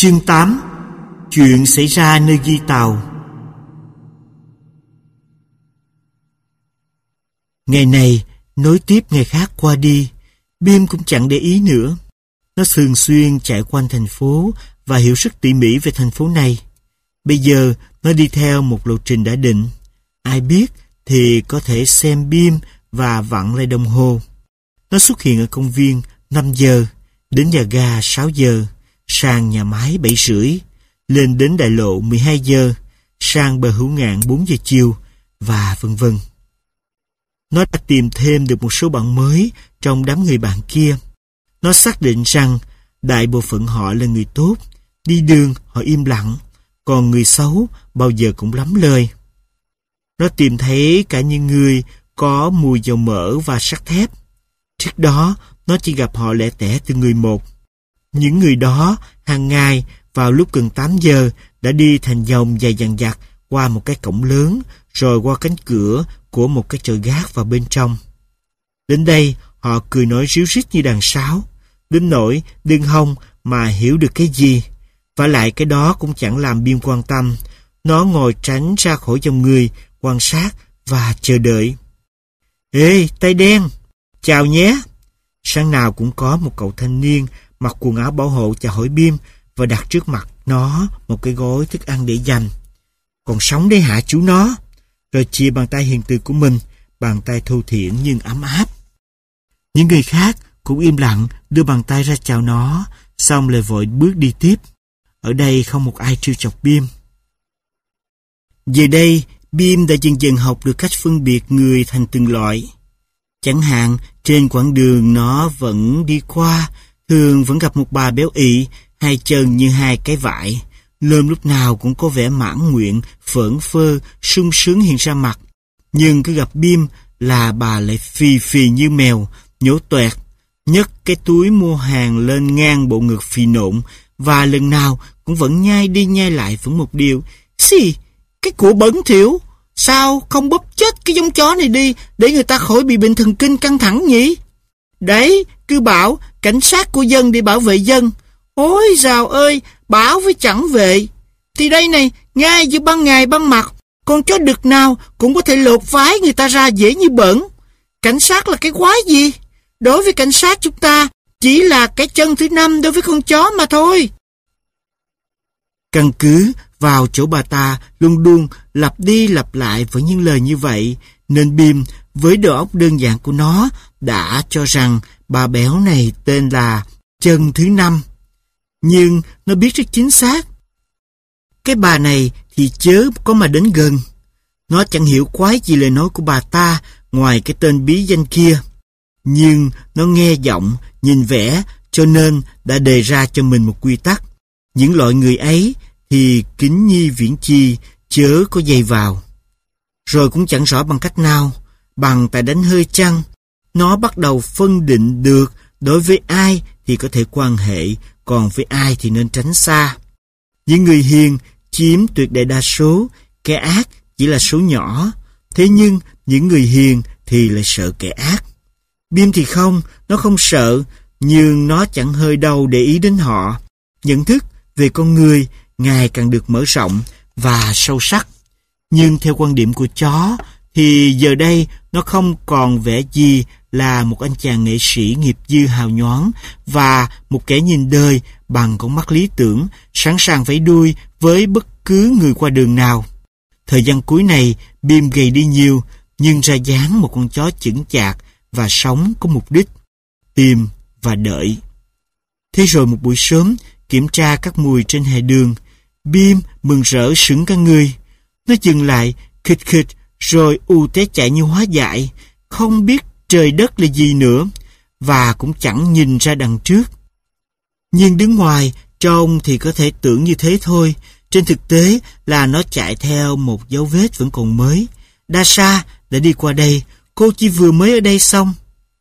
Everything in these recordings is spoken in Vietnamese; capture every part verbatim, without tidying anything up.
Chương tám. Chuyện xảy ra nơi ghi tàu. Ngày này nối tiếp ngày khác qua đi, Bim cũng chẳng để ý nữa. Nó thường xuyên chạy quanh thành phố và hiểu rất tỉ mỉ về thành phố này. Bây giờ nó đi theo một lộ trình đã định. Ai biết thì có thể xem Bim và vặn lại đồng hồ. Nó xuất hiện ở công viên năm giờ, đến nhà ga sáu giờ, sang nhà máy bảy rưỡi, lên đến đại lộ mười hai giờ, sang bờ Hữu Ngạn bốn giờ chiều, và vân vân. Nó đã tìm thêm được một số bạn mới trong đám người bạn kia. Nó xác định rằng đại bộ phận họ là người tốt, đi đường họ im lặng, còn người xấu bao giờ cũng lắm lời. Nó tìm thấy cả những người có mùi dầu mỡ và sắt thép. Trước đó, nó chỉ gặp họ lẻ tẻ từ người một. Những người đó hàng ngày vào lúc gần tám giờ đã đi thành dòng dài dằng dặc qua một cái cổng lớn, rồi qua cánh cửa của một cái chợ gác vào bên trong. Đến đây họ cười nói ríu rít như đàn sáo, đến nỗi đừng hòng mà hiểu được cái gì. Vả lại cái đó cũng chẳng làm Bim quan tâm. Nó ngồi tránh ra khỏi dòng người, quan sát và chờ đợi. Ê, tay đen, chào nhé. Sáng nào cũng có một cậu thanh niên mặc quần áo bảo hộ chào hỏi Bim và đặt trước mặt nó một cái gói thức ăn để dành. Còn sống đây hả chú nó? Rồi chia bàn tay hiền từ của mình, bàn tay thô thiển nhưng ấm áp. Những người khác cũng im lặng đưa bàn tay ra chào nó, xong lại vội bước đi tiếp. Ở đây không một ai trêu chọc Bim. Giờ đây, Bim đã dần dần học được cách phân biệt người thành từng loại. Chẳng hạn, trên quãng đường nó vẫn đi qua, thường vẫn gặp một bà béo ị, hai chân như hai cái vải. Lơm lúc nào cũng có vẻ mãn nguyện, phởn phơ, sung sướng hiện ra mặt. Nhưng cứ gặp Bim là bà lại phì phì như mèo, nhổ toẹt, nhấc cái túi mua hàng lên ngang bộ ngực phì nộn, và lần nào cũng vẫn nhai đi nhai lại vẫn một điều. Xì, cái của bẩn thỉu, sao không bóp chết cái giống chó này đi để người ta khỏi bị bệnh thần kinh căng thẳng nhỉ? Đấy, cứ bảo cảnh sát của dân để bảo vệ dân. Ôi dào ơi, bảo với chẳng vệ. Thì đây này, ngay giữa ban ngày ban mặt, con chó đực nào cũng có thể lột vái người ta ra dễ như bẩn. Cảnh sát là cái quái gì? Đối với cảnh sát chúng ta chỉ là cái chân thứ năm đối với con chó mà thôi. Căn cứ vào chỗ bà ta luôn luôn lặp đi lặp lại với những lời như vậy, nên Bim với đầu óc đơn giản của nó đã cho rằng bà béo này tên là chân thứ năm. Nhưng nó biết rất chính xác. Cái bà này thì chớ có mà đến gần. Nó chẳng hiểu quái gì lời nói của bà ta ngoài cái tên bí danh kia. Nhưng nó nghe giọng, nhìn vẻ, cho nên đã đề ra cho mình một quy tắc. Những loại người ấy thì kính nhi viễn chi, chớ có dây vào. Rồi cũng chẳng rõ bằng cách nào, bằng tài đánh hơi chăng, nó bắt đầu phân định được đối với ai thì có thể quan hệ, còn với ai thì nên tránh xa. Những người hiền chiếm tuyệt đại đa số, kẻ ác chỉ là số nhỏ. Thế nhưng những người hiền thì lại sợ kẻ ác. Bim thì không, nó không sợ, nhưng nó chẳng hơi đâu để ý đến họ. Nhận thức về con người ngày càng được mở rộng và sâu sắc. Nhưng theo quan điểm của chó thì giờ đây nó không còn vẻ gì là một anh chàng nghệ sĩ nghiệp dư hào nhoáng và một kẻ nhìn đời bằng con mắt lý tưởng, sẵn sàng vẫy đuôi với bất cứ người qua đường nào. Thời gian cuối này, Bim gầy đi nhiều, nhưng ra dáng một con chó chững chạc và sống có mục đích, tìm và đợi. Thế rồi một buổi sớm, kiểm tra các mùi trên hè đường, Bim mừng rỡ sững cả người. Nó dừng lại, khịch khịch, rồi u té chạy như hóa dại, không biết trời đất là gì nữa, và cũng chẳng nhìn ra đằng trước. Nhưng đứng ngoài, trông thì có thể tưởng như thế thôi. Trên thực tế là nó chạy theo một dấu vết vẫn còn mới. Dasha đã đi qua đây, cô chỉ vừa mới ở đây xong.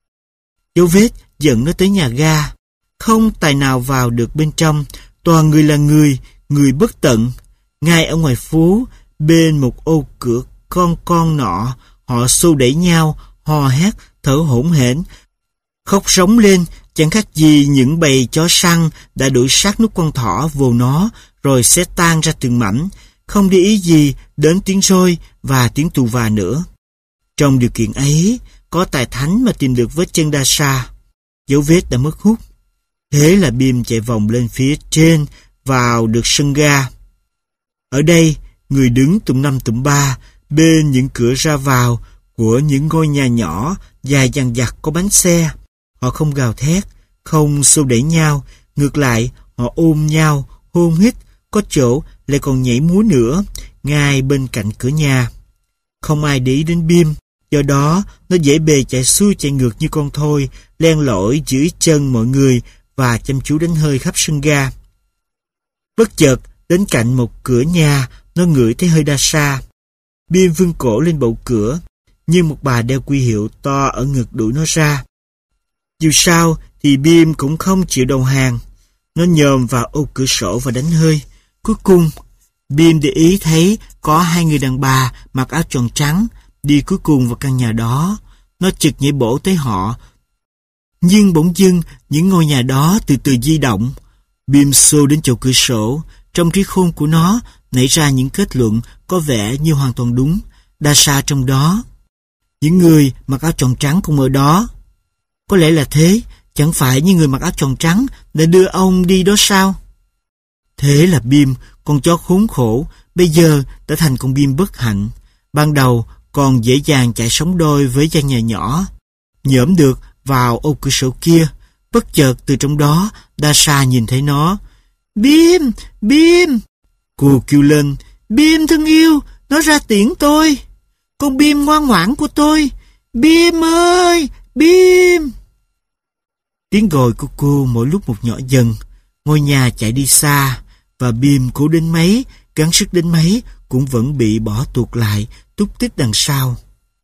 Dấu vết dẫn nó tới nhà ga. Không tài nào vào được bên trong, toàn người là người, người bất tận. Ngay ở ngoài phố, bên một ô cửa con con nọ, họ xô đẩy nhau, hò hét, thở hổn hển, khóc rống lên chẳng khác gì những bầy chó săn đã đuổi sát nút con thỏ vô nó rồi sẽ tan ra từng mảnh, không để ý gì đến tiếng roi và tiếng tù và nữa. Trong điều kiện ấy, có tài thánh mà tìm được vết chân Dasha. Dấu vết đã mất hút. Thế là Bim chạy vòng lên phía trên, vào được sân ga. Ở đây, người đứng tụm năm tụm ba bên những cửa ra vào của những ngôi nhà nhỏ dài dằng dặc có bánh xe. Họ không gào thét, không xô đẩy nhau, ngược lại họ ôm nhau, hôn hít, có chỗ lại còn nhảy múa nữa, ngay bên cạnh cửa nhà. Không ai để ý đến Bim, do đó nó dễ bề chạy xuôi chạy ngược như con thoi, len lỏi dưới chân mọi người và chăm chú đánh hơi khắp sân ga. Bất chợt, đến cạnh một cửa nhà, nó ngửi thấy hơi Dasha. Bim vươn cổ lên bậu cửa, nhưng một bà đeo quy hiệu to ở ngực đuổi nó ra. Dù sao thì Bim cũng không chịu đầu hàng. Nó nhòm vào ô cửa sổ và đánh hơi. Cuối cùng, Bim để ý thấy có hai người đàn bà mặc áo tròn trắng đi cuối cùng vào căn nhà đó. Nó chực nhảy bổ tới họ. Nhưng bỗng dưng, những ngôi nhà đó từ từ di động. Bim xô đến chỗ cửa sổ. Trong trí khôn của nó nảy ra những kết luận có vẻ như hoàn toàn đúng. Dasha trong đó. Những người mặc áo tròn trắng cũng ở đó. Có lẽ là thế. Chẳng phải những người mặc áo tròn trắng đã đưa ông đi đó sao? Thế là Bim, con chó khốn khổ, bây giờ đã thành con Bim bất hạnh. Ban đầu còn dễ dàng chạy sóng đôi với gian nhà nhỏ, nhổm được vào ô cửa sổ kia. Bất chợt từ trong đó, Dasha nhìn thấy nó. Bim! Bim! Cô kêu lên. Bim thân yêu, nó ra tiễn tôi. Con Bim ngoan ngoãn của tôi. Bim ơi! Bim! Tiếng gọi của cô mỗi lúc một nhỏ dần. Ngôi nhà chạy đi xa, và Bim cố đến mấy, gắng sức đến mấy, cũng vẫn bị bỏ tuột lại, túc tích đằng sau.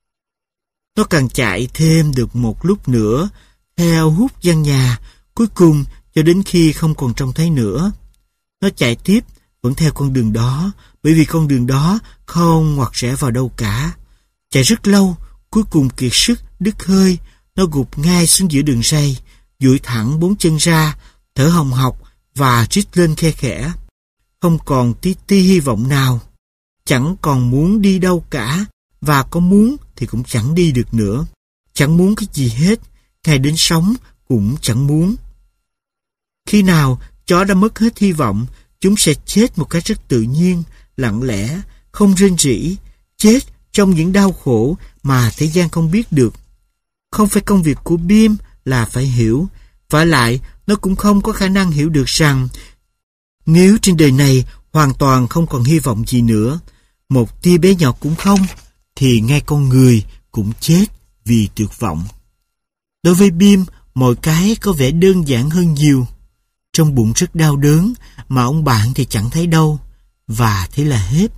Nó càng chạy thêm được một lúc nữa, theo hút gian nhà, cuối cùng cho đến khi không còn trông thấy nữa. Nó chạy tiếp, vẫn theo con đường đó, bởi vì con đường đó không ngoặt rẽ vào đâu cả. Chạy rất lâu, cuối cùng kiệt sức, đứt hơi, nó gục ngay xuống giữa đường ray, duỗi thẳng bốn chân ra, thở hồng hộc và rít lên khe khẽ. Không còn tí ti hy vọng nào. Chẳng còn muốn đi đâu cả, và có muốn thì cũng chẳng đi được nữa. Chẳng muốn cái gì hết, ngay đến sống cũng chẳng muốn. Khi nào chó đã mất hết hy vọng, chúng sẽ chết một cách rất tự nhiên, lặng lẽ, không rên rỉ, chết trong những đau khổ mà thế gian không biết được. Không phải công việc của Bim là phải hiểu, vả lại nó cũng không có khả năng hiểu được rằng nếu trên đời này hoàn toàn không còn hy vọng gì nữa, một tia bé nhỏ cũng không, thì ngay con người cũng chết vì tuyệt vọng. Đối với Bim, mọi cái có vẻ đơn giản hơn nhiều. Trong bụng rất đau đớn, mà ông bạn thì chẳng thấy đâu, và thế là hết.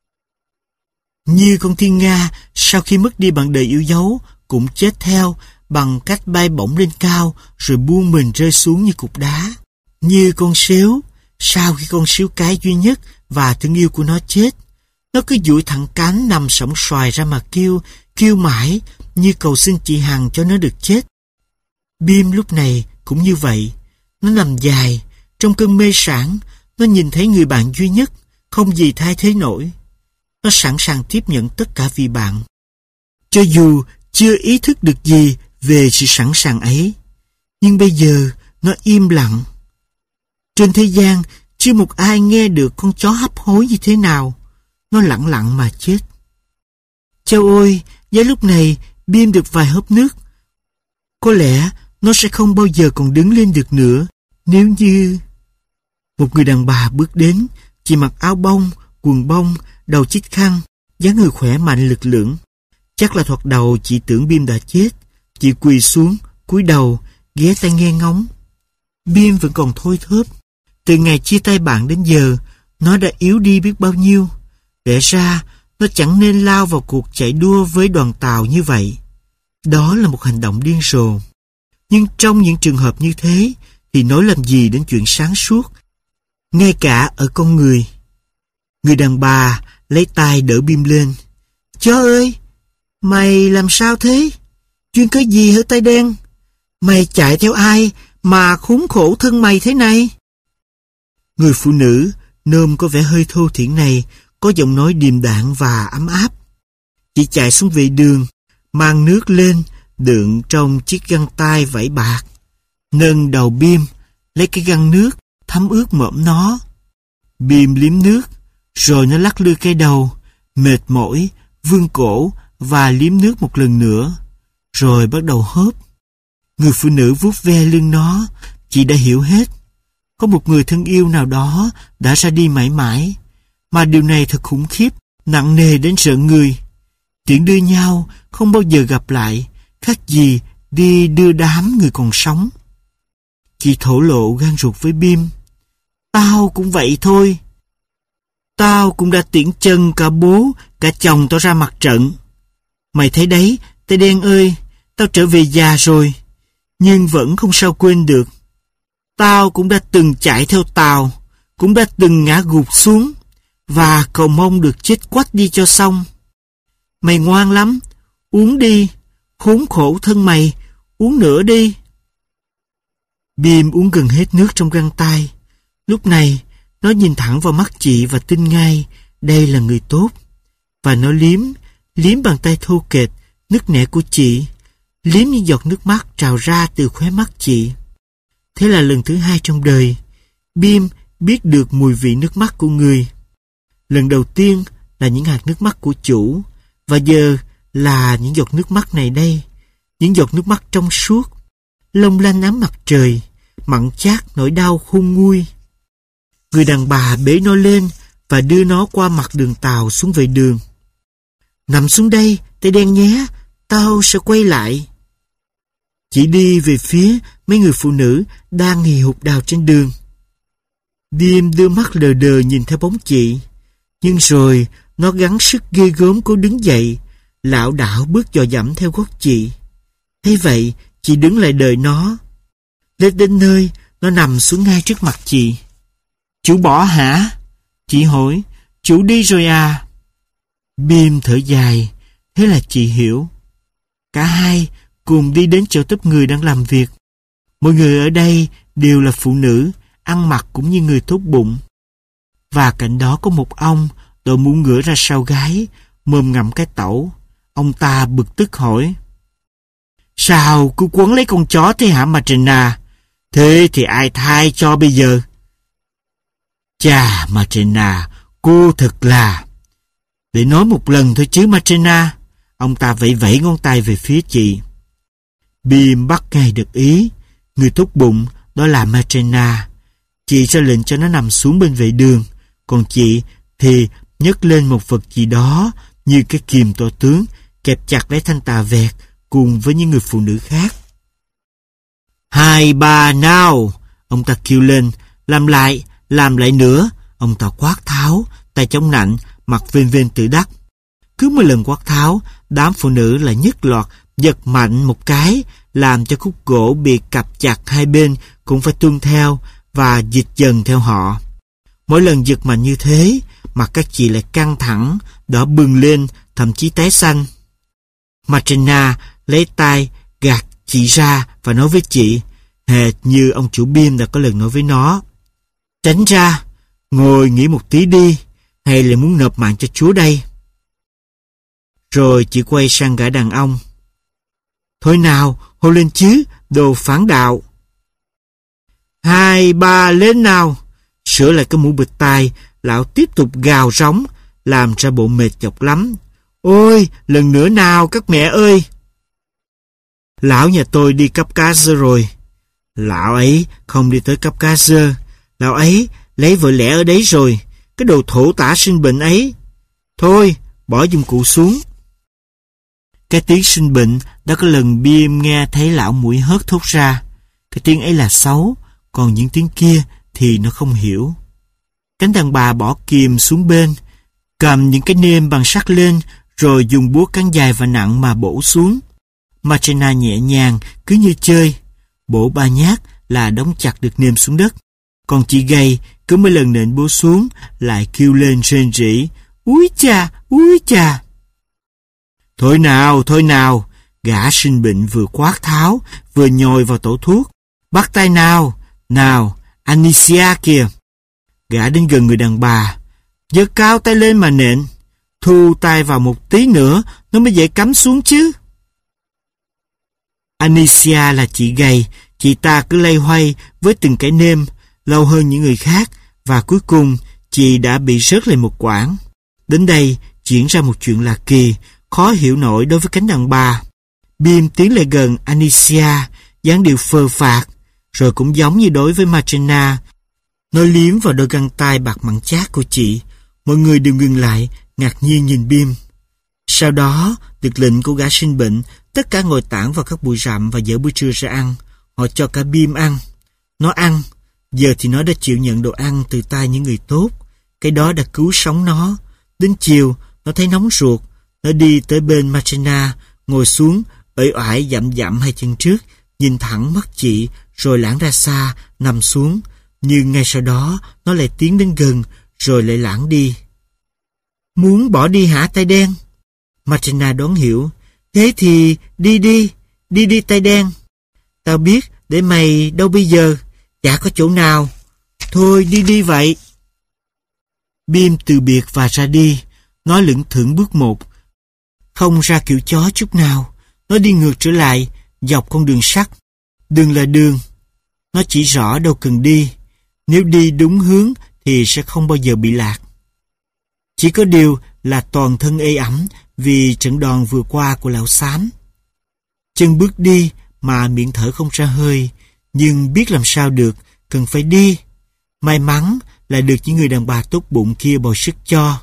Như con thiên nga, sau khi mất đi bạn đời yêu dấu, cũng chết theo bằng cách bay bổng lên cao rồi buông mình rơi xuống như cục đá. Như con sếu, sau khi con sếu cái duy nhất và thương yêu của nó chết, nó cứ duỗi thẳng cánh nằm sóng xoài ra mà kêu, kêu mãi như cầu xin chị Hằng cho nó được chết. Bim lúc này cũng như vậy. Nó nằm dài, trong cơn mê sản, nó nhìn thấy người bạn duy nhất, không gì thay thế nổi. Nó sẵn sàng tiếp nhận tất cả vì bạn. Cho dù chưa ý thức được gì về sự sẵn sàng ấy, nhưng bây giờ nó im lặng. Trên thế gian, chưa một ai nghe được con chó hấp hối như thế nào. Nó lặng lặng mà chết. Chao ôi, giá lúc này Bim được vài hớp nước. Có lẽ nó sẽ không bao giờ còn đứng lên được nữa nếu như... Một người đàn bà bước đến, chị mặc áo bông, quần bông, đầu chích khăn, dáng người khỏe mạnh lực lưỡng. Chắc là thoạt đầu chị tưởng Bim đã chết. Chị quỳ xuống, cúi đầu, ghé tai nghe ngóng. Bim vẫn còn thôi thớp. Từ ngày chia tay bạn đến giờ, nó đã yếu đi biết bao nhiêu. Lẽ ra, nó chẳng nên lao vào cuộc chạy đua với đoàn tàu như vậy. Đó là một hành động điên rồ. Nhưng trong những trường hợp như thế, thì nói làm gì đến chuyện sáng suốt, ngay cả ở con người. Người đàn bà lấy tay đỡ Bim lên. Chó ơi, mày làm sao thế? Chuyện cái gì hả tay đen? Mày chạy theo ai mà khốn khổ thân mày thế này? Người phụ nữ, nôm có vẻ hơi thô thiển này, có giọng nói điềm đạm và ấm áp. Chị chạy xuống vệ đường, mang nước lên, đựng trong chiếc găng tay vải bạc. Nâng đầu Bim, lấy cái găng nước, thấm ướt mõm nó. Bim liếm nước, rồi nó lắc lư cái đầu, mệt mỏi, vươn cổ và liếm nước một lần nữa, rồi bắt đầu hớp. Người phụ nữ vuốt ve lưng nó, chị đã hiểu hết. Có một người thân yêu nào đó đã ra đi mãi mãi, mà điều này thật khủng khiếp, nặng nề đến rợn người. Tiễn đưa nhau, không bao giờ gặp lại, khác gì đi đưa đám người còn sống. Chị thổ lộ gan ruột với Bim. Tao cũng vậy thôi. Tao cũng đã tiễn chân cả bố, cả chồng tao ra mặt trận. Mày thấy đấy, tay đen ơi, tao trở về già rồi, nhưng vẫn không sao quên được. Tao cũng đã từng chạy theo tàu, cũng đã từng ngã gục xuống, và cầu mong được chết quách đi cho xong. Mày ngoan lắm, uống đi, khốn khổ thân mày, uống nữa đi. Bim uống gần hết nước trong găng tay. Lúc này, nó nhìn thẳng vào mắt chị và tin ngay đây là người tốt. Và nó liếm, liếm bàn tay thô kệch, nứt nẻ của chị, liếm những giọt nước mắt trào ra từ khóe mắt chị. Thế là lần thứ hai trong đời, Bim biết được mùi vị nước mắt của người. Lần đầu tiên là những hạt nước mắt của chủ, và giờ là những giọt nước mắt này đây, những giọt nước mắt trong suốt, long lanh ánh mặt trời, mặn chát nỗi đau khôn nguôi. Người đàn bà bế nó lên và đưa nó qua mặt đường tàu xuống vệ đường. Nằm xuống đây, tay đen nhé, tao sẽ quay lại. Chỉ đi về phía mấy người phụ nữ đang hì hục đào trên đường. Bim đưa mắt lờ đờ nhìn theo bóng chị, nhưng rồi nó gắng sức ghê gớm cố đứng dậy, lảo đảo bước dò dẫm theo gót chị. Thế vậy, chị đứng lại đợi nó. Lên đến nơi, nó nằm xuống ngay trước mặt chị. Chủ bỏ hả? Chị hỏi. Chủ đi rồi à? Bim thở dài. Thế là chị hiểu. Cả hai cùng đi đến chỗ tấp người đang làm việc. Mọi người ở đây đều là phụ nữ, ăn mặc cũng như người tốt bụng. Và cạnh đó có một ông, đội mũ ngựa ra sau gáy, mồm ngậm cái tẩu. Ông ta bực tức hỏi. Sao cứ quấn lấy con chó thế hả Matrena? Thế thì ai thay cho bây giờ? Chà Matrena, cô thật là... Để nói một lần thôi chứ Matrena. Ông ta vẫy vẫy ngón tay về phía chị. Bim bắt ngay được ý. Người tốt bụng đó là Matrena. Chị ra lệnh cho nó nằm xuống bên vệ đường. Còn chị thì nhấc lên một vật gì đó như cái kìm to tướng, kẹp chặt lấy thanh tà vẹt cùng với những người phụ nữ khác. Hai ba nào! Ông ta kêu lên. Làm lại, làm lại nữa. Ông ta quát tháo, tay chống nạnh, mặt vênh vênh tự đắc. Cứ mỗi lần quát tháo, đám phụ nữ lại nhất loạt giật mạnh một cái, làm cho khúc gỗ bị cặp chặt hai bên cũng phải tuân theo và dịch dần theo họ. Mỗi lần giật mạnh như thế, mặt các chị lại căng thẳng, đỏ bừng lên, thậm chí tái xanh. Matrena lấy tay gạt chị ra và nói với chị, hệt như ông chủ Bim đã có lần nói với nó. Tránh ra, ngồi nghỉ một tí đi, hay là muốn nộp mạng cho Chúa đây? Rồi chị quay sang gã đàn ông. Thôi nào, hô lên chứ, đồ phản đạo. Hai ba lên nào. Sửa lại cái mũ bịt tai, lão tiếp tục gào rống, làm ra bộ mệt nhọc lắm. Ôi, lần nữa nào các mẹ ơi. Lão nhà tôi đi cấp cá dơ rồi. Lão ấy không đi tới cấp cá dơ. Lão ấy lấy vợ lẽ ở đấy rồi. Cái đồ thổ tả sinh bệnh ấy. Thôi, bỏ dụng cụ xuống. Cái tiếng sinh bệnh đã có lần Bim nghe thấy lão mũi hớt thốt ra. Cái tiếng ấy là xấu, còn những tiếng kia thì nó không hiểu. Cánh đàn bà bỏ kìm xuống bên, cầm những cái nêm bằng sắt lên, rồi dùng búa cán dài và nặng mà bổ xuống. Matrena nhẹ nhàng, cứ như chơi. Bổ ba nhát là đóng chặt được nêm xuống đất. Còn chị gầy, cứ mấy lần nện búa xuống, lại kêu lên rên rỉ. Úi chà, úi chà. Thôi nào, thôi nào, Gã sinh bệnh vừa quát tháo, vừa nhồi vào tổ thuốc. Bắt tay nào, nào, Anicia kìa. Gã đến gần người đàn bà, giơ cao tay lên mà nện. Thu tay vào một tí nữa, nó mới dễ cắm xuống chứ. Anicia là chị gầy, chị ta cứ loay hoay với từng cái nêm, lâu hơn những người khác, và cuối cùng chị đã bị rớt lên một quãng. Đến đây diễn ra một chuyện lạ kỳ, khó hiểu nổi đối với cánh đàn bà. Bim tiến lại gần Anicia, dáng điệu phờ phạc, rồi cũng giống như đối với Martina, nó liếm vào đôi găng tay bạc mặn chát của chị. Mọi người đều ngừng lại, ngạc nhiên nhìn Bim. Sau đó, được lệnh của gã sinh bệnh, tất cả ngồi tản vào các bụi rậm và dỡ bữa trưa ra ăn. Họ cho cả Bim ăn. Nó ăn. Giờ thì nó đã chịu nhận đồ ăn từ tay những người tốt. Cái đó đã cứu sống nó. Đến chiều, nó thấy nóng ruột. Nó đi tới bên Martina, ngồi xuống, uể oải dặm dặm hai chân trước, nhìn thẳng mắt chị, rồi lãng ra xa, nằm xuống. Nhưng ngay sau đó, nó lại tiến đến gần, rồi lại lãng đi. Muốn bỏ đi hả tay đen? Martina đoán hiểu. Thế thì đi đi, đi đi tay đen. Tao biết, để mày đâu bây giờ, chả có chỗ nào. Thôi đi đi vậy. Bim từ biệt và ra đi. Nó lững thững bước một, không ra kiểu chó chút nào. Nó đi ngược trở lại, dọc con đường sắt. Đường là đường. Nó chỉ rõ đâu cần đi. Nếu đi đúng hướng thì sẽ không bao giờ bị lạc. Chỉ có điều là toàn thân ê ẩm vì trận đòn vừa qua của lão xám. Chân bước đi mà miệng thở không ra hơi, nhưng biết làm sao được, cần phải đi. May mắn là được những người đàn bà tốt bụng kia bồi sức cho.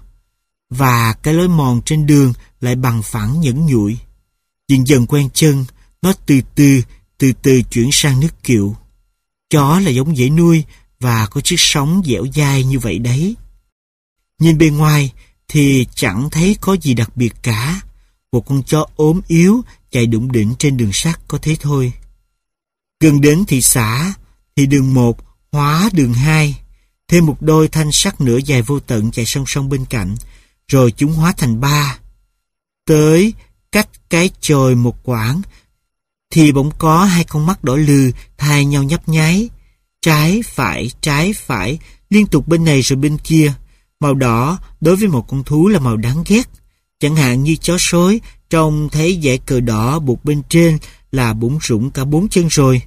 Và cái lối mòn trên đường lại bằng phẳng nhẫn nhụi. Dần dần quen chân, nó từ từ, từ từ chuyển sang nước kiệu. Chó là giống dễ nuôi và có chiếc sống dẻo dai như vậy đấy. Nhìn bên ngoài thì chẳng thấy có gì đặc biệt cả. Một con chó ốm yếu chạy đủng đỉnh trên đường sắt có thế thôi. Gần đến thị xã thì đường một hóa đường hai, thêm một đôi thanh sắt nữa dài vô tận chạy song song bên cạnh, rồi chúng hóa thành ba. Tới cách cái chòi một quãng thì bỗng có hai con mắt đỏ lừ thay nhau nhấp nháy, trái phải trái phải liên tục bên này rồi bên kia. Màu đỏ đối với một con thú là màu đáng ghét, chẳng hạn như chó sói trông thấy dải cờ đỏ buộc bên trên là bủn rủn cả bốn chân rồi.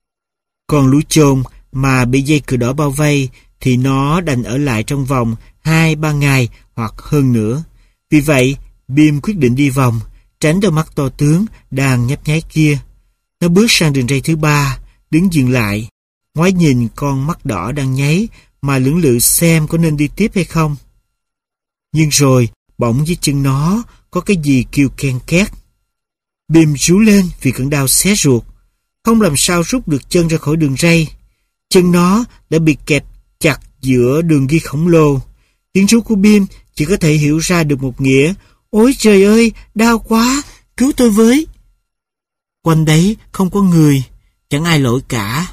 Còn lũ chồn mà bị dây cờ đỏ bao vây thì nó đành ở lại trong vòng hai ba ngày hoặc hơn nữa. Vì vậy, Bim quyết định đi vòng, tránh đôi mắt to tướng đang nhấp nháy kia. Nó bước sang đường ray thứ ba, đứng dừng lại, ngoái nhìn con mắt đỏ đang nháy mà lưỡng lự xem có nên đi tiếp hay không. Nhưng rồi, bỗng dưới chân nó có cái gì kêu ken két. Bim rú lên vì cơn đau xé ruột, không làm sao rút được chân ra khỏi đường ray. Chân nó đã bị kẹp chặt giữa đường ghi khổng lồ. Tiếng rú của Bim chỉ có thể hiểu ra được một nghĩa: ôi trời ơi, đau quá, cứu tôi với. Quanh đấy không có người, chẳng ai lội cả.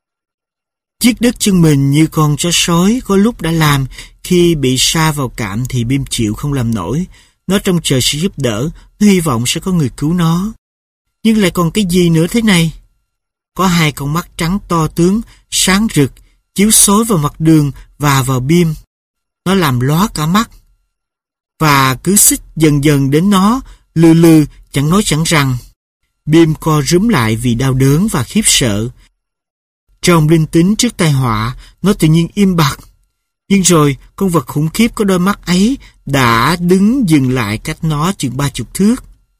Chiếc đứt chân mình như con chó sói có lúc đã làm khi bị sa vào cạm thì Bim chịu không làm nổi. Nó trông chờ sự giúp đỡ, nó hy vọng sẽ có người cứu nó. Nhưng lại còn cái gì nữa thế này? Có hai con mắt trắng to tướng, sáng rực, chiếu xối vào mặt đường và vào Bim. Nó làm lóa cả mắt. Và cứ xích dần dần đến nó, lừ lừ, chẳng nói chẳng rằng. Bim co rúm lại vì đau đớn và khiếp sợ. Trong linh tính trước tai họa, nó tự nhiên im bặt. Nhưng rồi, con vật khủng khiếp có đôi mắt ấy đã đứng dừng lại cách nó chừng ba chục thước.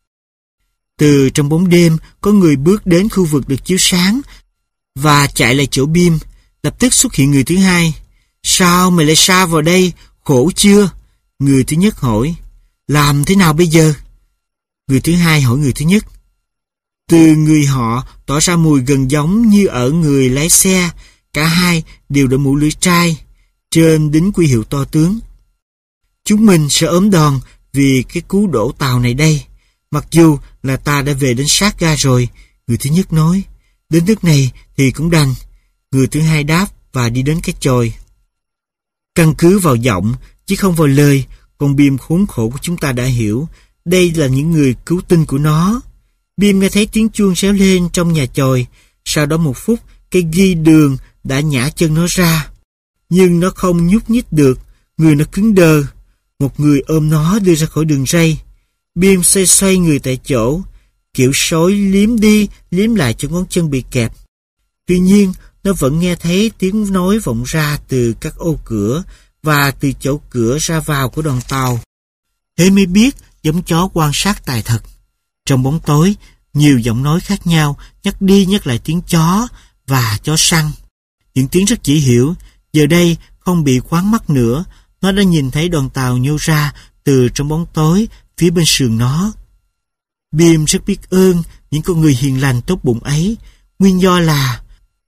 Từ trong bóng đêm, có người bước đến khu vực được chiếu sáng và chạy lại chỗ Bim. Lập tức xuất hiện người thứ hai. Sao mày lại sa vào đây? Khổ chưa? Người thứ nhất hỏi. Làm thế nào bây giờ? Người thứ hai hỏi người thứ nhất. Từ người họ tỏ ra mùi gần giống như ở người lái xe. Cả hai đều đội mũ lưỡi trai, trên đính quy hiệu to tướng. Chúng mình sẽ ốm đòn vì cái cú đổ tàu này đây. Mặc dù là ta đã về đến sát ga rồi, người thứ nhất nói. Đến nước này thì cũng đành. Người thứ hai đáp và đi đến cái chòi. Căn cứ vào giọng, chứ không vào lời, con Bim khốn khổ của chúng ta đã hiểu. Đây là những người cứu tinh của nó. Bim nghe thấy tiếng chuông réo lên trong nhà chòi. Sau đó một phút, cây ghi đường đã nhả chân nó ra. Nhưng nó không nhúc nhích được, người nó cứng đơ. Một người ôm nó đưa ra khỏi đường ray. Bim xoay xoay người tại chỗ, kiểu sói liếm đi, liếm lại cho ngón chân bị kẹp. Tuy nhiên, nó vẫn nghe thấy tiếng nói vọng ra từ các ô cửa và từ chỗ cửa ra vào của đoàn tàu. Thế mới biết giống chó quan sát tài thật. Trong bóng tối, nhiều giọng nói khác nhau nhắc đi nhắc lại tiếng chó và chó săn. Những tiếng rất dễ hiểu, giờ đây không bị khoáng mắt nữa. Nó đã nhìn thấy đoàn tàu nhô ra từ trong bóng tối phía bên sườn nó. Bim rất biết ơn những con người hiền lành tốt bụng ấy. Nguyên do là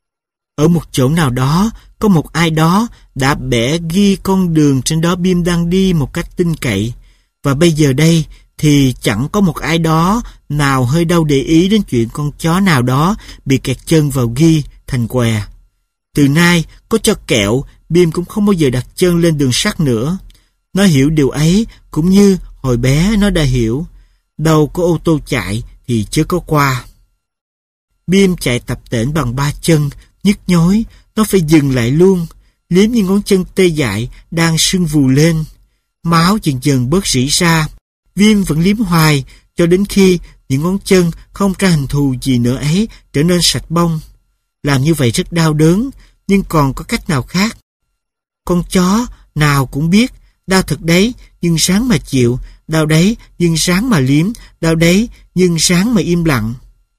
ở một chỗ nào đó có một ai đó đã bẻ ghi con đường trên đó Bim đang đi một cách tin cậy. Và bây giờ đây thì chẳng có một ai đó nào hơi đâu để ý đến chuyện con chó nào đó bị kẹt chân vào ghi thành què. Từ nay có cho kẹo, Bim cũng không bao giờ đặt chân lên đường sắt nữa. Nó hiểu điều ấy cũng như hồi bé nó đã hiểu. Đâu có ô tô chạy thì chớ có qua. Bim chạy tập tễnh bằng ba chân, nhức nhối, nó phải dừng lại luôn, liếm những ngón chân tê dại đang sưng vù lên. Máu dần dần bớt rỉ ra. Bim vẫn liếm hoài cho đến khi những ngón chân không ra hình thù gì nữa ấy trở nên sạch bông. Làm như vậy rất đau đớn, nhưng còn có cách nào khác? Con chó nào cũng biết, đau thật đấy, nhưng ráng mà chịu, đau đấy, nhưng ráng mà liếm, đau đấy, nhưng ráng mà im lặng.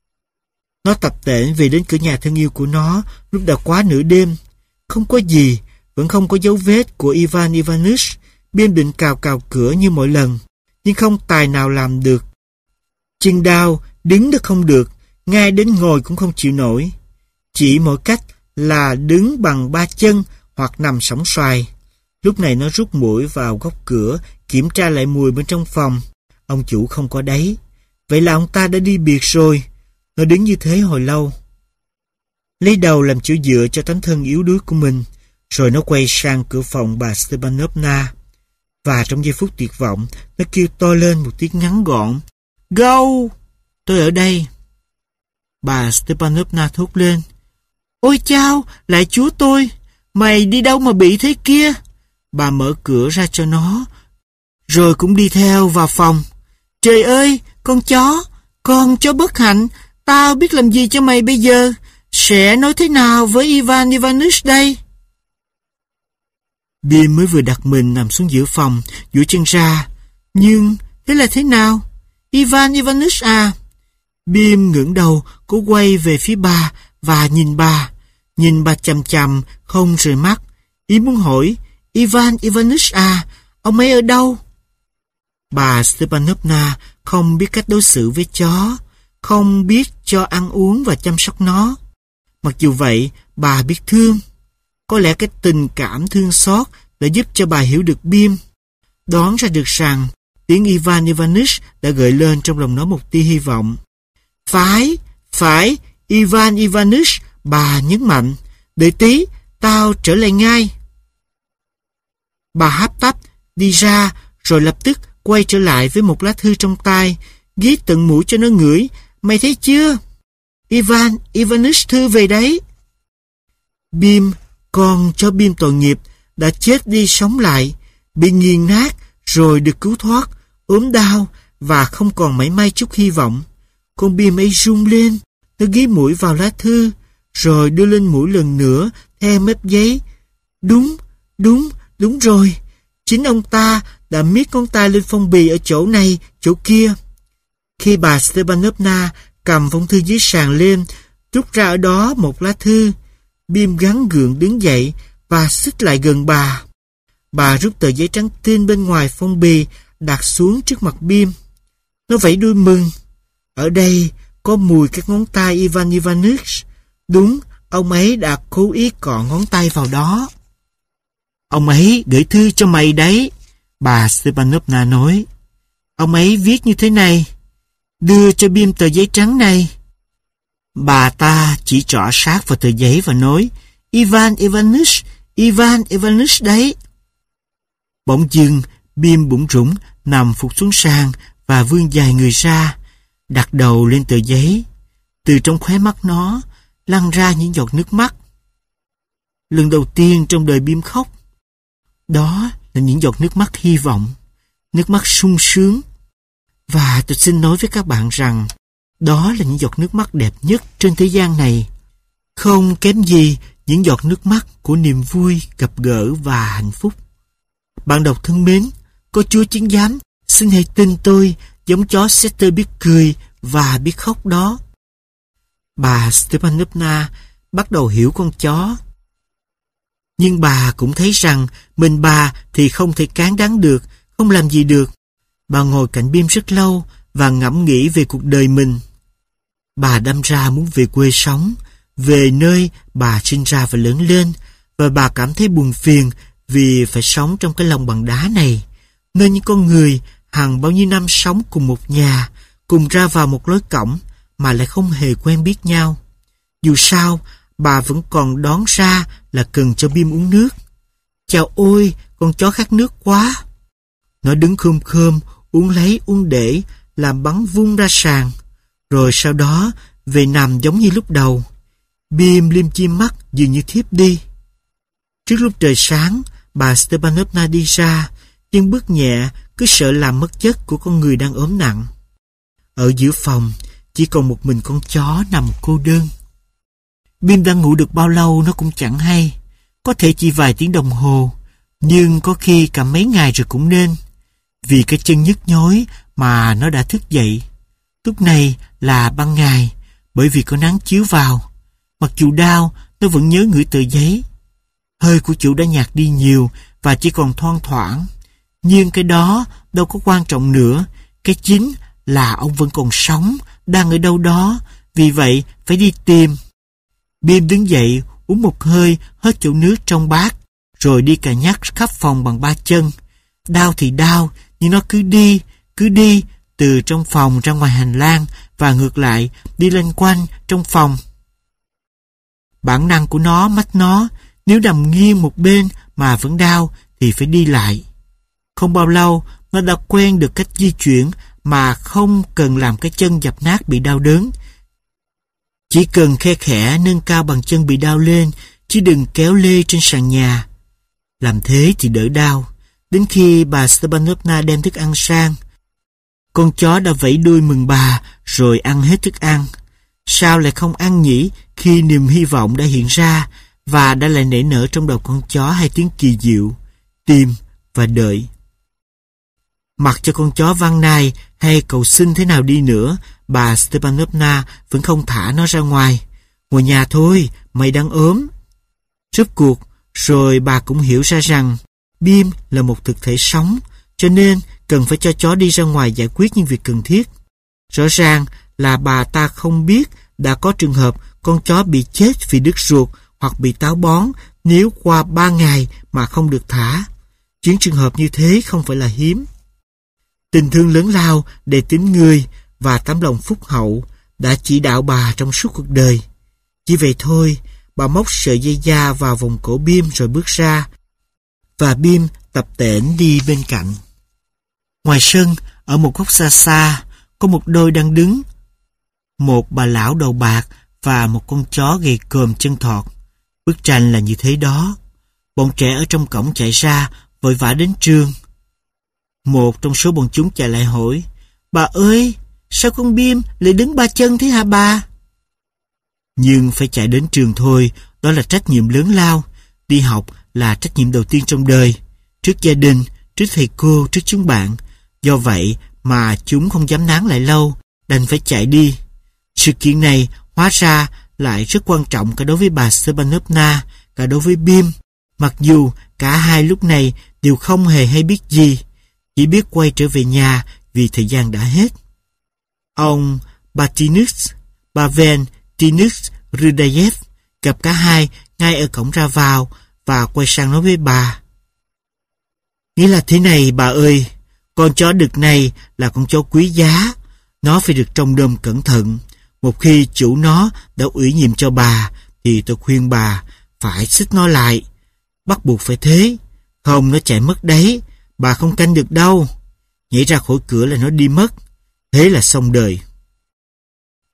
Nó tập tễnh về đến cửa nhà thân yêu của nó lúc đã quá nửa đêm. Không có gì, vẫn không có dấu vết của Ivan Ivanich. Bim định cào cào cửa như mọi lần, nhưng không tài nào làm được. Chân đau, đứng được không được, ngay đến ngồi cũng không chịu nổi. Chỉ mỗi cách là đứng bằng ba chân hoặc nằm sóng xoài. Lúc này nó rút mũi vào góc cửa, kiểm tra lại mùi bên trong phòng. Ông chủ không có đấy. Vậy là ông ta đã đi biệt rồi. Nó đứng như thế hồi lâu, lấy đầu làm chỗ dựa cho tấm thân yếu đuối của mình. Rồi nó quay sang cửa phòng bà Stepanovna. Và trong giây phút tuyệt vọng, nó kêu to lên một tiếng ngắn gọn: "Gâu! Tôi ở đây." Bà Stepanovna thốt lên: "Ôi chao, lại chúa tôi! Mày đi đâu mà bị thế kia?" Bà mở cửa ra cho nó, rồi cũng đi theo vào phòng. "Trời ơi, con chó! Con chó bất hạnh! Tao biết làm gì cho mày bây giờ? Sẽ nói thế nào với Ivan Ivanich đây?" Bim mới vừa đặt mình nằm xuống giữa phòng, duỗi chân ra. "Nhưng thế là thế nào? Ivan Ivanich à?" Bim ngẩng đầu, cố quay về phía bà và nhìn bà. Nhìn bà chằm chằm, không rời mắt. Ý muốn hỏi: "Ivan Ivanich à, ông ấy ở đâu?" Bà Stepanovna không biết cách đối xử với chó, không biết cho ăn uống và chăm sóc nó. Mặc dù vậy, bà biết thương. Có lẽ cái tình cảm thương xót đã giúp cho bà hiểu được Bim, đoán ra được rằng tiếng Ivan Ivanich đã gợi lên trong lòng nó một tia hy vọng. Phải, phải, Ivan Ivanich, bà nhấn mạnh. "Đợi tí, tao trở lại ngay." Bà hấp tấp đi ra, rồi lập tức quay trở lại với một lá thư trong tay, ghé tận mũi cho nó ngửi. "Mày thấy chưa? Ivan Ivanich thư về đấy." Bim, con chó Bim tội nghiệp, đã chết đi sống lại, bị nghiền nát rồi được cứu thoát, ốm đau và không còn mảy may chút hy vọng. Con Bim ấy rung lên, nó ghé mũi vào lá thư, rồi đưa lên mũi lần nữa theo mép giấy. Đúng, đúng, đúng rồi. Chính ông ta đã miết con tay lên phong bì ở chỗ này, chỗ kia. Khi bà Stepanovna cầm phong thư dưới sàn lên, rút ra ở đó một lá thư, Bim gắng gượng đứng dậy và xích lại gần bà. Bà rút tờ giấy trắng tinh bên ngoài phong bì đặt xuống trước mặt Bim. Nó vẫy đuôi mừng. Ở đây có mùi các ngón tay Ivan Ivanich. Đúng, ông ấy đã cố ý cọ ngón tay vào đó. "Ông ấy gửi thư cho mày đấy," bà Stepanovna nói. "Ông ấy viết như thế này: đưa cho Bim tờ giấy trắng này." Bà ta chỉ trỏ sát vào tờ giấy và nói: "Ivan Ivanich, Ivan Ivanich đấy." Bỗng dưng, Bim bủn rủn nằm phục xuống sàn và vươn dài người ra. đặt đầu lên tờ giấy. Từ trong khóe mắt nó lăn ra những giọt nước mắt. Lần đầu tiên trong đời Bim khóc. Đó là những giọt nước mắt hy vọng, nước mắt sung sướng. Và tôi xin nói với các bạn rằng đó là những giọt nước mắt đẹp nhất trên thế gian này. Không kém gì những giọt nước mắt của niềm vui, gặp gỡ và hạnh phúc. Bạn đọc thân mến, có Chúa chứng giám, xin hãy tin tôi, giống chó Setter biết cười và biết khóc đó. Bà Stepanovna bắt đầu hiểu con chó. Nhưng bà cũng thấy rằng mình bà thì không thể cán đáng được, không làm gì được. Bà ngồi cạnh Bim rất lâu và ngẫm nghĩ về cuộc đời mình. Bà đâm ra muốn về quê sống, về nơi bà sinh ra và lớn lên, và bà cảm thấy buồn phiền vì phải sống trong cái lồng bằng đá này, nơi những con người hàng bao nhiêu năm sống cùng một nhà, cùng ra vào một lối cổng mà lại không hề quen biết nhau. Dù sao, bà vẫn còn đoán ra là cần cho Bim uống nước. Chào ôi, con chó khát nước quá. Nó đứng khom khom, uống lấy uống để, làm bắn vung ra sàn, rồi sau đó về nằm giống như lúc đầu. Bim liêm chim mắt dường như thiếp đi. Trước lúc trời sáng, bà Stepanovna đi ra, nhưng bước nhẹ, cứ sợ làm mất chất của con người đang ốm nặng. Ở giữa phòng, chỉ còn một mình con chó nằm cô đơn. Bim đang ngủ được bao lâu nó cũng chẳng hay. Có thể chỉ vài tiếng đồng hồ, nhưng có khi cả mấy ngày rồi cũng nên. Vì cái chân nhức nhối mà nó đã thức dậy. Lúc này là ban ngày, bởi vì có nắng chiếu vào. Mặc dù đau, nó vẫn nhớ ngửi tờ giấy. Hơi của chủ đã nhạt đi nhiều và chỉ còn thoang thoảng. Nhưng cái đó đâu có quan trọng nữa. Cái chính là ông vẫn còn sống, đang ở đâu đó. Vì vậy phải đi tìm. Bim đứng dậy, uống một hơi hết chỗ nước trong bát, rồi đi cà nhắc khắp phòng bằng ba chân. Đau thì đau, nhưng nó cứ đi, cứ đi, từ trong phòng ra ngoài hành lang và ngược lại, đi loanh quanh trong phòng. Bản năng của nó mách nó, nếu nằm nghiêng một bên mà vẫn đau thì phải đi lại. Không bao lâu, nó đã quen được cách di chuyển mà không cần làm cái chân dập nát bị đau đớn. Chỉ cần khe khẽ nâng cao bàn chân bị đau lên, chứ đừng kéo lê trên sàn nhà. Làm thế thì đỡ đau. Đến khi bà Stepanovna đem thức ăn sang, con chó đã vẫy đuôi mừng bà rồi ăn hết thức ăn. Sao lại không ăn nhỉ khi niềm hy vọng đã hiện ra và đã lại nảy nở trong đầu con chó hai tiếng kỳ diệu, tìm và đợi. Mặc cho con chó van nài hay cầu xin thế nào đi nữa, bà Stepanovna vẫn không thả nó ra ngoài. Ngồi nhà thôi, mày đang ốm. Rốt cuộc, rồi bà cũng hiểu ra rằng Bim là một thực thể sống, cho nên cần phải cho chó đi ra ngoài giải quyết những việc cần thiết. Rõ ràng là bà ta không biết đã có trường hợp con chó bị chết vì đứt ruột hoặc bị táo bón nếu qua ba ngày mà không được thả. Những trường hợp như thế không phải là hiếm. Tình thương lớn lao, đầy tính người và tấm lòng phúc hậu đã chỉ đạo bà trong suốt cuộc đời. Chỉ vậy thôi, bà móc sợi dây da vào vòng cổ Bim rồi bước ra, và Bim tập tễnh đi bên cạnh. Ngoài sân, ở một góc xa xa, có một đôi đang đứng. Một bà lão đầu bạc và một con chó gầy còm chân thọt. Bức tranh là như thế đó. Bọn trẻ ở trong cổng chạy ra, vội vã đến trường. Một trong số bọn chúng chạy lại hỏi, bà ơi, sao con Bim lại đứng ba chân thế hả bà? Nhưng phải chạy đến trường thôi, đó là trách nhiệm lớn lao. Đi học là trách nhiệm đầu tiên trong đời, trước gia đình, trước thầy cô, trước chúng bạn. Do vậy mà chúng không dám nán lại lâu, đành phải chạy đi. Sự kiện này hóa ra lại rất quan trọng cả đối với bà Stepanovna, cả đối với Bim, mặc dù cả hai lúc này đều không hề hay biết gì, chỉ biết quay trở về nhà vì thời gian đã hết. Ông Batinus, bà Valentinus Rudayev gặp cả hai ngay ở cổng ra vào và quay sang nói với bà. Nghĩa là thế này bà ơi, con chó đực này là con chó quý giá, nó phải được trông nom cẩn thận. Một khi chủ nó đã ủy nhiệm cho bà thì tôi khuyên bà phải xích nó lại, bắt buộc phải thế, không nó chạy mất đấy, bà không canh được đâu. Nhảy ra khỏi cửa là nó đi mất, thế là xong đời.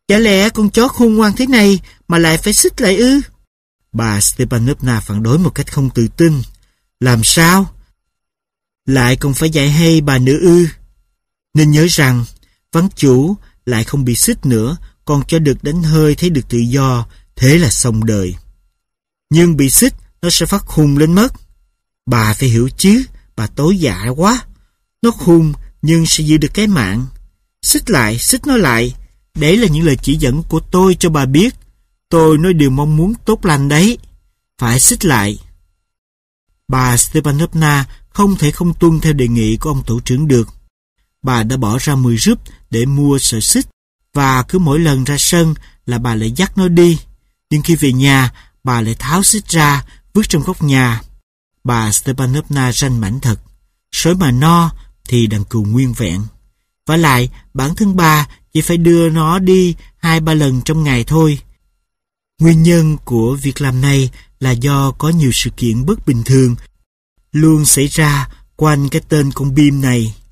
Chả lẽ con chó khôn ngoan thế này mà lại phải xích lại ư? Bà Stepanovna phản đối một cách không tự tin. Làm sao? Lại còn phải dạy hay bà nữa ư? Nên nhớ rằng, vắng chủ lại không bị xích nữa, còn cho được đánh hơi thấy được tự do, thế là xong đời. Nhưng bị xích, nó sẽ phát khùng lên mất. Bà phải hiểu chứ, bà tối dạ quá. Nó khùng, nhưng sẽ giữ được cái mạng. Xích lại, xích nó lại. Đấy là những lời chỉ dẫn của tôi cho bà biết. Tôi nói điều mong muốn tốt lành đấy. Phải xích lại. Bà Stepanovna không thể không tuân theo đề nghị của ông tổ trưởng được. Bà đã bỏ ra mười rúp để mua sợi xích, và cứ mỗi lần ra sân là bà lại dắt nó đi. Nhưng khi về nhà, bà lại tháo xích ra, vứt trong góc nhà. Bà Stepanovna ranh mãnh thật. Sói mà no thì đàn cừu nguyên vẹn. Vả lại, bản thân bà chỉ phải đưa nó đi hai ba lần trong ngày thôi. Nguyên nhân của việc làm này là do có nhiều sự kiện bất bình thường luôn xảy ra quanh cái tên con Bim này.